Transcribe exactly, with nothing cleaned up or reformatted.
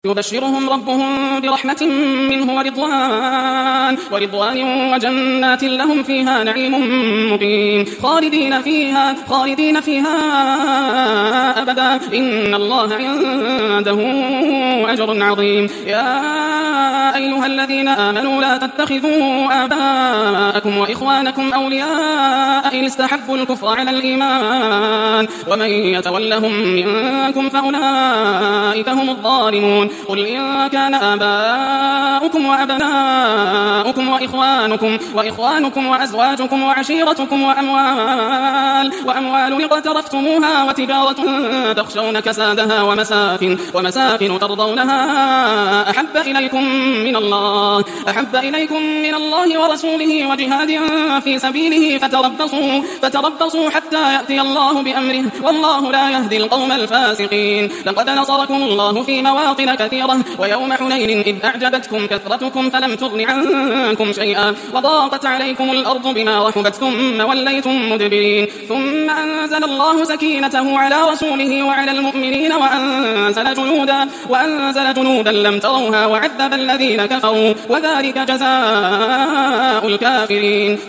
يبشرهم ربهم برحمة منه ورضوان ورضوان وجنات لهم فيها نعيم مقيم خالدين فيها خالدين فيها أبدا إن الله عنده أجر عظيم. يا أيها الذين آمنوا لا تتخذوا آباءكم وإخوانكم أولياء إن استحبوا الكفر على الإيمان ومن يتولهم منكم فأولئك هم الظالمون. قل إن كان آباؤكم وأبناؤكم وإخوانكم وإخوانكم وأزواجكم وعشيرتكم وأموال وأموال اقترفتموها وتجارة تخشون كسادها ومساكن ومساكن ترضونها أحب إليكم من الله أحب إليكم من الله ورسوله وجهاد في سبيله فتربصوا فتربصوا حتى يأتي الله بأمره والله لا يهدي القوم الفاسقين. لقد نصركم الله في مواطن كثيرة ويوم حنين إذ أعجبتكم كثرتكم فلم تغن عنكم شيئا وضاقت عليكم الأرض بما رحبت ثم وليتم مدبرين ثم أنزل الله سكينته على رسوله وعلى المؤمنين وأنزل جنودا وأنزل جنودا لم تروها وعذب الذين كفروا وذلك جزاء الكافرين.